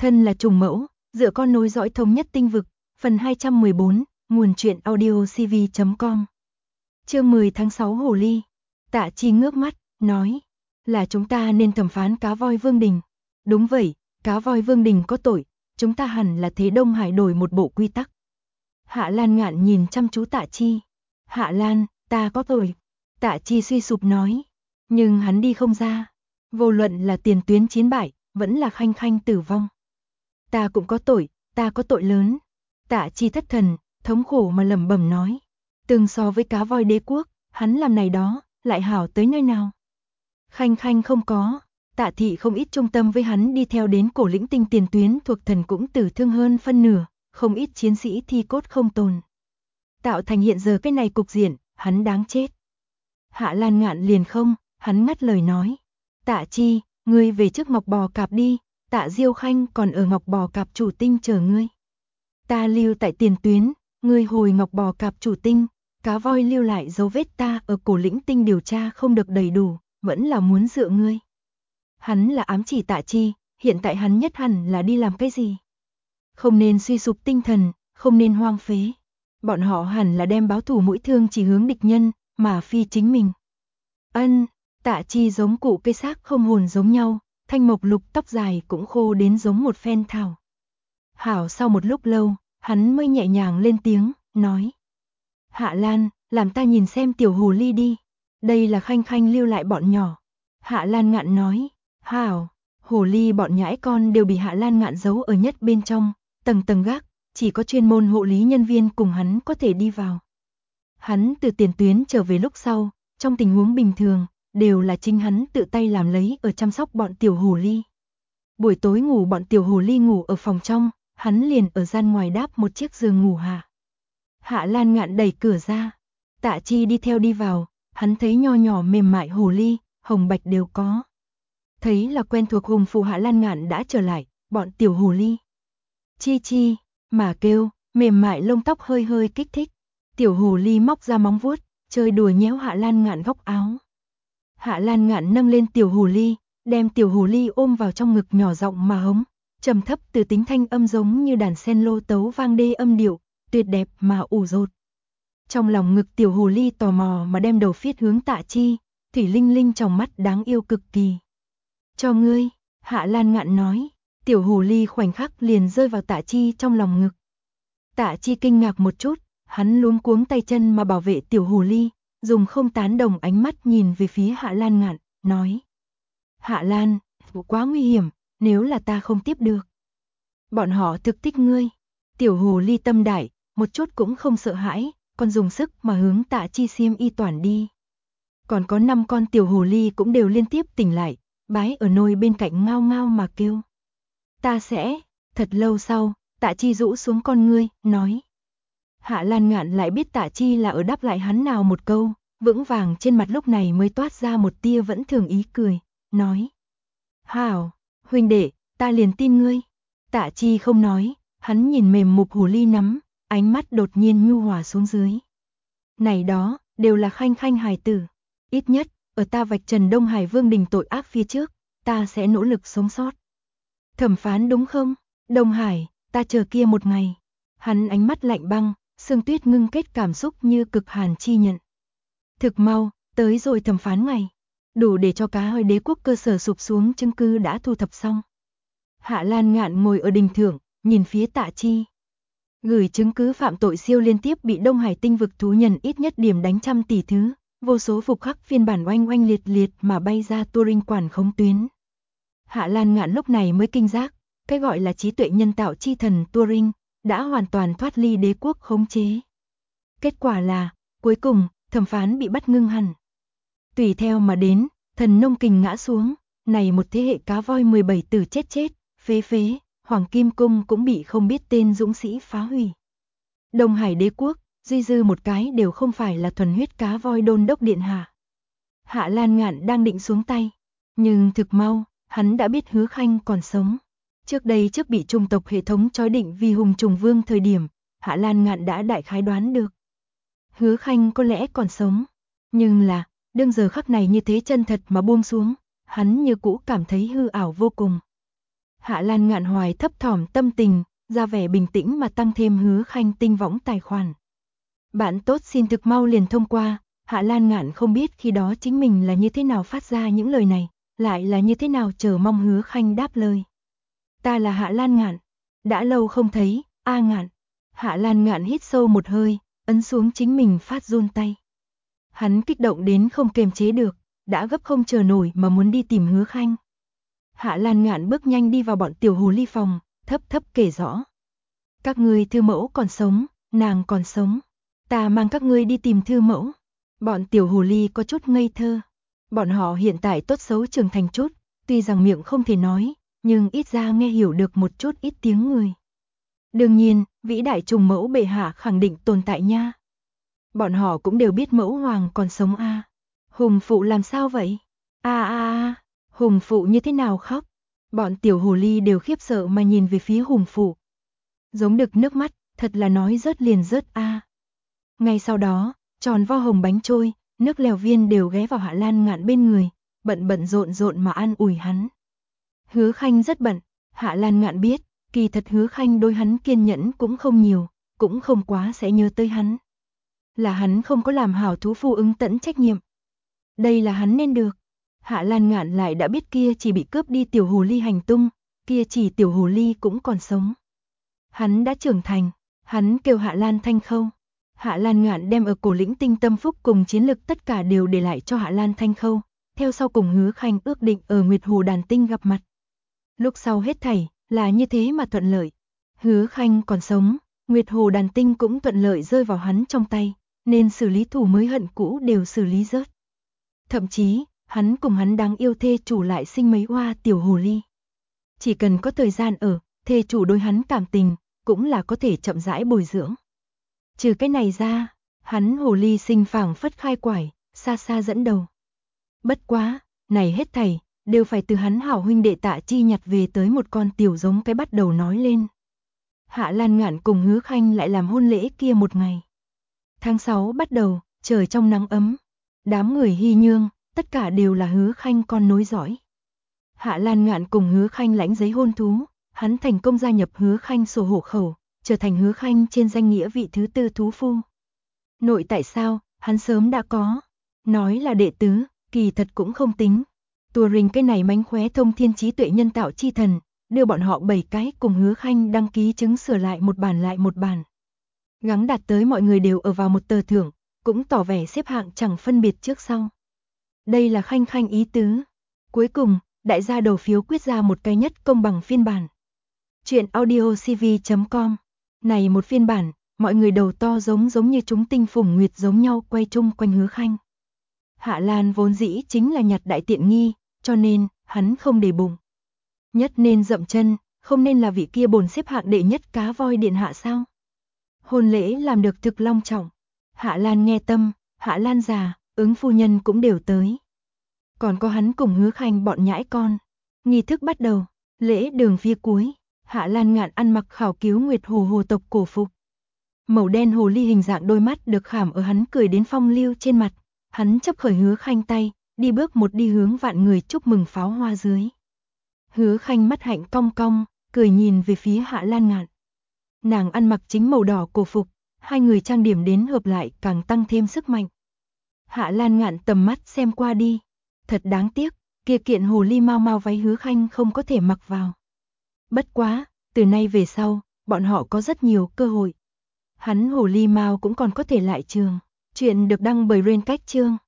Thân là trùng mẫu, dựa con nối dõi thống nhất tinh vực, phần 214, nguồn truyện audio cv.com. Chương 10 tháng 6 Hồ Ly. Tạ Chi ngước mắt, nói, là chúng ta nên thẩm phán cá voi Vương Đình. Đúng vậy, cá voi Vương Đình có tội, chúng ta hẳn là thế Đông Hải đổi một bộ quy tắc. Hạ Lan Ngạn nhìn chăm chú Tạ Chi. Hạ Lan, ta có tội. Tạ Chi suy sụp nói, nhưng hắn đi không ra. Vô luận là tiền tuyến chiến bại, vẫn là Khanh Khanh tử vong. Ta cũng có tội, ta có tội lớn. Tạ Chi thất thần, thống khổ mà lẩm bẩm nói. Từng so với cá voi đế quốc, hắn làm này đó, lại hảo tới nơi nào. Khanh Khanh không có, Tạ Thị không ít trung tâm với hắn đi theo đến cổ lĩnh tinh tiền tuyến thuộc thần cũng tử thương hơn phân nửa, không ít chiến sĩ thi cốt không tồn. Tạo thành hiện giờ cái này cục diện, hắn đáng chết. Hạ Lan Ngạn liền không, hắn ngắt lời nói. Tạ Chi, ngươi về trước Ngọc Bò Cạp đi, Tạ Diêu Khanh còn ở Ngọc Bò Cạp chủ tinh chờ ngươi. Ta lưu tại tiền tuyến, ngươi hồi Ngọc Bò Cạp chủ tinh, cá voi lưu lại dấu vết ta ở cổ lĩnh tinh điều tra không được đầy đủ, vẫn là muốn dựa ngươi. Hắn là ám chỉ Tạ Chi, hiện tại hắn nhất hẳn là đi làm cái gì? Không nên suy sụp tinh thần, không nên hoang phế. Bọn họ hẳn là đem báo thủ mũi thương chỉ hướng địch nhân, mà phi chính mình. Ân, Tạ Chi giống cụ cây xác không hồn giống nhau, thanh mộc lục tóc dài cũng khô đến giống một phen thảo. Hảo sau một lúc lâu, hắn mới nhẹ nhàng lên tiếng, nói. Hạ Lan, làm ta nhìn xem tiểu hồ ly đi. Đây là Khanh Khanh lưu lại bọn nhỏ. Hạ Lan Ngạn nói. Hảo, hồ ly bọn nhãi con đều bị Hạ Lan Ngạn giấu ở nhất bên trong, tầng tầng gác, chỉ có chuyên môn hộ lý nhân viên cùng hắn có thể đi vào. Hắn từ tiền tuyến trở về lúc sau, trong tình huống bình thường, đều là chính hắn tự tay làm lấy ở chăm sóc bọn tiểu hồ ly. Buổi tối ngủ bọn tiểu hồ ly ngủ ở phòng trong, hắn liền ở gian ngoài đáp một chiếc giường ngủ hạ. Hạ Lan Ngạn đẩy cửa ra, Tạ Chi đi theo đi vào, hắn thấy nho nhỏ mềm mại hồ ly, hồng bạch đều có. Thấy là quen thuộc hùng phù Hạ Lan Ngạn đã trở lại, bọn tiểu hồ ly. Chi chi, mà kêu, mềm mại lông tóc hơi hơi kích thích. Tiểu hồ ly móc ra móng vuốt, chơi đùa nhéo Hạ Lan Ngạn góc áo. Hạ Lan Ngạn nâng lên tiểu hồ ly, đem tiểu hồ ly ôm vào trong ngực nhỏ giọng mà hống, trầm thấp từ tính thanh âm giống như đàn sen lô tấu vang đê âm điệu, tuyệt đẹp mà ủ rột. Trong lòng ngực tiểu hồ ly tò mò mà đem đầu phiết hướng Tạ Chi, thủy linh linh trong mắt đáng yêu cực kỳ. Cho ngươi, Hạ Lan Ngạn nói, tiểu hồ ly khoảnh khắc liền rơi vào Tạ Chi trong lòng ngực. Tạ Chi kinh ngạc một chút, hắn luống cuống tay chân mà bảo vệ tiểu hồ ly, dùng không tán đồng ánh mắt nhìn về phía Hạ Lan Ngạn, nói. Hạ Lan, quá nguy hiểm, nếu là ta không tiếp được. Bọn họ thực thích ngươi. Tiểu hồ ly tâm đại, một chút cũng không sợ hãi, còn dùng sức mà hướng Tạ Chi xiêm y toàn đi. Còn có 5 con tiểu hồ ly cũng đều liên tiếp tỉnh lại, bái ở nôi bên cạnh ngao ngao mà kêu. Ta sẽ, thật lâu sau, Tạ Chi rũ xuống con ngươi, nói. Hạ Lan Ngạn lại biết Tạ Chi là ở đáp lại hắn nào một câu, vững vàng trên mặt lúc này mới toát ra một tia vẫn thường ý cười, nói. Hảo, huynh đệ, ta liền tin ngươi. Tạ Chi không nói, hắn nhìn mềm mục hồ ly nắm, ánh mắt đột nhiên nhu hòa xuống dưới. Này đó, đều là Khanh Khanh hài tử. Ít nhất, ở ta vạch trần Đông Hải Vương Đình tội ác phía trước, ta sẽ nỗ lực sống sót. Thẩm phán đúng không? Đông Hải, ta chờ kia một ngày. Hắn ánh mắt lạnh băng, sương tuyết ngưng kết cảm xúc như cực hàn chi nhận. Thực mau, tới rồi thẩm phán ngày. Đủ để cho cá hơi đế quốc cơ sở sụp xuống chứng cứ đã thu thập xong. Hạ Lan Ngạn ngồi ở đình thượng, nhìn phía Tạ Chi. Gửi chứng cứ phạm tội siêu liên tiếp bị Đông Hải tinh vực thú nhận ít nhất điểm đánh trăm tỷ thứ, vô số phục khắc phiên bản oanh oanh liệt liệt mà bay ra Turing quản khống tuyến. Hạ Lan Ngạn lúc này mới kinh giác, cái gọi là trí tuệ nhân tạo chi thần Turing đã hoàn toàn thoát ly đế quốc khống chế. Kết quả là, cuối cùng, thẩm phán bị bắt ngưng hẳn. Tùy theo mà đến, thần nông kình ngã xuống, này một thế hệ cá voi 17 tử chết, phế phế, Hoàng Kim Cung cũng bị không biết tên dũng sĩ phá hủy. Đông Hải đế quốc, duy dư một cái đều không phải là thuần huyết cá voi đôn đốc điện hạ. Hạ Lan Ngạn đang định xuống tay, nhưng thực mau, hắn đã biết Hứa Khanh còn sống. Trước đây trước bị trung tộc hệ thống trói định vì hùng trùng vương thời điểm, Hạ Lan Ngạn đã đại khái đoán được. Hứa Khanh có lẽ còn sống, nhưng là, đương giờ khắc này như thế chân thật mà buông xuống, hắn như cũ cảm thấy hư ảo vô cùng. Hạ Lan Ngạn hoài thấp thỏm tâm tình, ra vẻ bình tĩnh mà tăng thêm Hứa Khanh tinh võng tài khoản. Bạn tốt xin thực mau liền thông qua. Hạ Lan Ngạn không biết khi đó chính mình là như thế nào phát ra những lời này, lại là như thế nào chờ mong Hứa Khanh đáp lời. Ta là Hạ Lan Ngạn, đã lâu không thấy, A Ngạn. Hạ Lan Ngạn hít sâu một hơi, ấn xuống chính mình phát run tay. Hắn kích động đến không kiềm chế được, đã gấp không chờ nổi mà muốn đi tìm Hứa Khanh. Hạ Lan Ngạn bước nhanh đi vào bọn tiểu hồ ly phòng, thấp thấp kể rõ. Các ngươi thư mẫu còn sống, nàng còn sống. Ta mang các ngươi đi tìm thư mẫu. Bọn tiểu hồ ly có chút ngây thơ. Bọn họ hiện tại tốt xấu trưởng thành chút, tuy rằng miệng không thể nói, nhưng ít ra nghe hiểu được một chút ít tiếng người. Đương nhiên, vĩ đại trùng mẫu bệ hạ khẳng định tồn tại nha. Bọn họ cũng đều biết mẫu hoàng còn sống a. Hùng phụ làm sao vậy? Hùng phụ như thế nào khóc? Bọn tiểu hồ ly đều khiếp sợ mà nhìn về phía hùng phụ. Giống đực nước mắt, thật là nói rớt liền rớt a. Ngay sau đó, tròn vo hồng bánh trôi, nước lèo viên đều ghé vào Hạ Lan Ngạn bên người, bận rộn mà an ủi hắn. Hứa Khanh rất bận, Hạ Lan Ngạn biết, kỳ thật Hứa Khanh đối hắn kiên nhẫn cũng không nhiều, cũng không quá sẽ nhớ tới hắn. Là hắn không có làm hảo thú phu ứng tẫn trách nhiệm. Đây là hắn nên được. Hạ Lan Ngạn lại đã biết kia chỉ bị cướp đi tiểu hồ ly hành tung, kia chỉ tiểu hồ ly cũng còn sống. Hắn đã trưởng thành, hắn kêu Hạ Lan Thanh Khâu. Hạ Lan Ngạn đem ở cổ lĩnh tinh tâm phúc cùng chiến lực tất cả đều để lại cho Hạ Lan Thanh Khâu, theo sau cùng Hứa Khanh ước định ở Nguyệt Hồ Đàn Tinh gặp mặt. Lúc sau hết thảy là như thế mà thuận lợi. Hứa Khanh còn sống, Nguyệt Hồ Đàn Tinh cũng thuận lợi rơi vào hắn trong tay, nên xử lý thù mới hận cũ đều xử lý rớt. Thậm chí, hắn cùng hắn đáng yêu thê chủ lại sinh mấy hoa tiểu hồ ly. Chỉ cần có thời gian ở, thê chủ đối hắn cảm tình, cũng là có thể chậm rãi bồi dưỡng. Trừ cái này ra, hắn hồ ly sinh phảng phất khai quải, xa xa dẫn đầu. Bất quá, này hết thảy đều phải từ hắn hảo huynh đệ Tạ Chi nhặt về tới một con tiểu giống cái bắt đầu nói lên. Hạ Lan Ngạn cùng Hứa Khanh lại làm hôn lễ kia một ngày. Tháng 6 bắt đầu, trời trong nắng ấm. Đám người hy nhương, tất cả đều là Hứa Khanh con nối dõi. Hạ Lan Ngạn cùng Hứa Khanh lãnh giấy hôn thú, hắn thành công gia nhập Hứa Khanh sổ hộ khẩu, trở thành Hứa Khanh trên danh nghĩa vị thứ tư thú phu. Nội tại sao, hắn sớm đã có. Nói là đệ tứ, kỳ thật cũng không tính. Turing cái này mánh khóe thông thiên trí tuệ nhân tạo chi thần, đưa bọn họ 7 cái cùng Hứa Khanh đăng ký chứng sửa lại một bản. Gắng đạt tới mọi người đều ở vào một tờ thưởng, cũng tỏ vẻ xếp hạng chẳng phân biệt trước sau. Đây là Khanh Khanh ý tứ. Cuối cùng, đại gia đầu phiếu quyết ra một cái nhất công bằng phiên bản. Chuyện audiocv.com. Này một phiên bản, mọi người đầu to giống như chúng tinh phủng nguyệt giống nhau quay chung quanh Hứa Khanh. Hạ Lan vốn dĩ chính là nhặt đại tiện nghi, cho nên, hắn không để bụng. Nhất nên dậm chân, không nên là vị kia bồn xếp hạng đệ nhất cá voi điện hạ sao. Hôn lễ làm được thực long trọng. Hạ Lan nghe tâm, Hạ Lan già, ứng phu nhân cũng đều tới. Còn có hắn cùng Hứa Khanh bọn nhãi con. Nghi thức bắt đầu, lễ đường phía cuối, Hạ Lan Ngạn ăn mặc khảo cứu Nguyệt Hồ hồ tộc cổ phục. Màu đen hồ ly hình dạng đôi mắt được khảm ở hắn cười đến phong lưu trên mặt. Hắn chấp khởi Hứa Khanh tay, đi bước một đi hướng vạn người chúc mừng pháo hoa dưới. Hứa Khanh mắt hạnh cong cong, cười nhìn về phía Hạ Lan Ngạn. Nàng ăn mặc chính màu đỏ cổ phục, hai người trang điểm đến hợp lại càng tăng thêm sức mạnh. Hạ Lan Ngạn tầm mắt xem qua đi. Thật đáng tiếc, kia kiện hồ ly mau mau váy Hứa Khanh không có thể mặc vào. Bất quá, từ nay về sau, bọn họ có rất nhiều cơ hội. Hắn hồ ly mau cũng còn có thể lại trường. Chuyện được đăng bởi Rain Cách Chương.